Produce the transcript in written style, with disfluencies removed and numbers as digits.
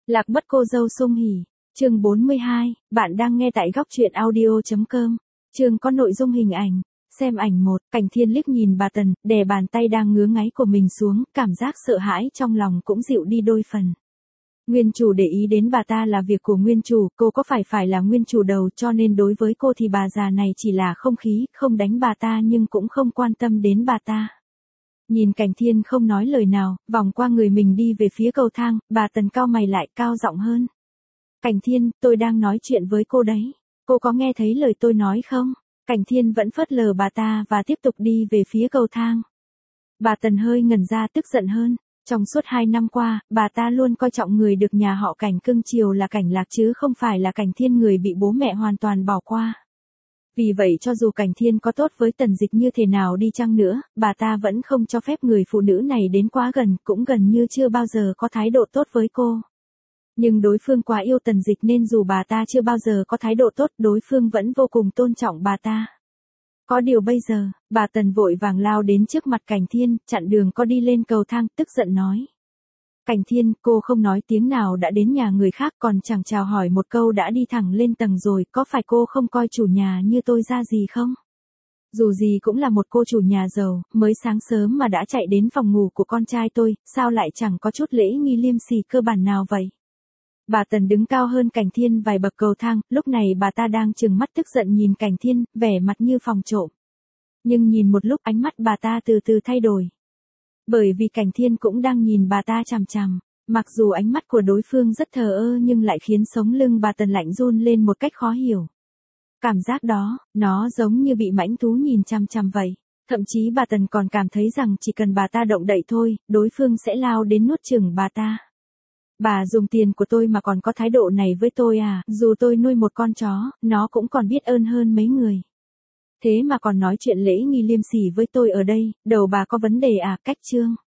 Lạc mất cô dâu Sung Hỉ. Chương 42, bạn đang nghe tại góc truyện audio.com. Chương có nội dung hình ảnh. Xem ảnh 1, Cảnh Thiên liếc nhìn bà Tần, đè bàn tay đang ngứa ngáy của mình xuống, cảm giác sợ hãi trong lòng cũng dịu đi đôi phần. Nguyên chủ để ý đến bà ta là việc của nguyên chủ, cô có phải là nguyên chủ đầu, cho nên đối với cô thì bà già này chỉ là không khí, không đánh bà ta nhưng cũng không quan tâm đến bà ta. Nhìn Cảnh Thiên không nói lời nào, vòng qua người mình đi về phía cầu thang, bà Tần cau mày lại, cao giọng hơn. Cảnh Thiên, tôi đang nói chuyện với cô đấy. Cô có nghe thấy lời tôi nói không? Cảnh Thiên vẫn phớt lờ bà ta và tiếp tục đi về phía cầu thang. Bà Tần hơi ngẩn ra, tức giận hơn. Trong suốt 2 năm qua, bà ta luôn coi trọng người được nhà họ Cảnh cưng chiều là Cảnh Lạc chứ không phải là Cảnh Thiên, người bị bố mẹ hoàn toàn bỏ qua. Vì vậy cho dù Cảnh Thiên có tốt với Tần Dịch như thế nào đi chăng nữa, bà ta vẫn không cho phép người phụ nữ này đến quá gần, cũng gần như chưa bao giờ có thái độ tốt với cô. Nhưng đối phương quá yêu Tần Dịch nên dù bà ta chưa bao giờ có thái độ tốt, đối phương vẫn vô cùng tôn trọng bà ta. Có điều bây giờ, bà Tần vội vàng lao đến trước mặt Cảnh Thiên, chặn đường có đi lên cầu thang, tức giận nói. Cảnh Thiên, cô không nói tiếng nào đã đến nhà người khác, còn chẳng chào hỏi một câu đã đi thẳng lên tầng rồi, có phải cô không coi chủ nhà như tôi ra gì không? Dù gì cũng là một cô chủ nhà giàu, mới sáng sớm mà đã chạy đến phòng ngủ của con trai tôi, sao lại chẳng có chút lễ nghi liêm sỉ cơ bản nào vậy? Bà Tần đứng cao hơn Cảnh Thiên vài bậc cầu thang, lúc này bà ta đang trừng mắt tức giận nhìn Cảnh Thiên, vẻ mặt như phòng trộm. Nhưng nhìn một lúc ánh mắt bà ta từ từ thay đổi. Bởi vì Cảnh Thiên cũng đang nhìn bà ta chằm chằm, mặc dù ánh mắt của đối phương rất thờ ơ nhưng lại khiến sống lưng bà Tần lạnh run lên một cách khó hiểu. Cảm giác đó, nó giống như bị mãnh thú nhìn chằm chằm vậy. Thậm chí bà Tần còn cảm thấy rằng chỉ cần bà ta động đậy thôi, đối phương sẽ lao đến nuốt chửng bà ta. Bà dùng tiền của tôi mà còn có thái độ này với tôi à, dù tôi nuôi một con chó, nó cũng còn biết ơn hơn mấy người. Thế mà còn nói chuyện lễ nghi liêm sỉ với tôi ở đây, đầu bà có vấn đề à, cách chương.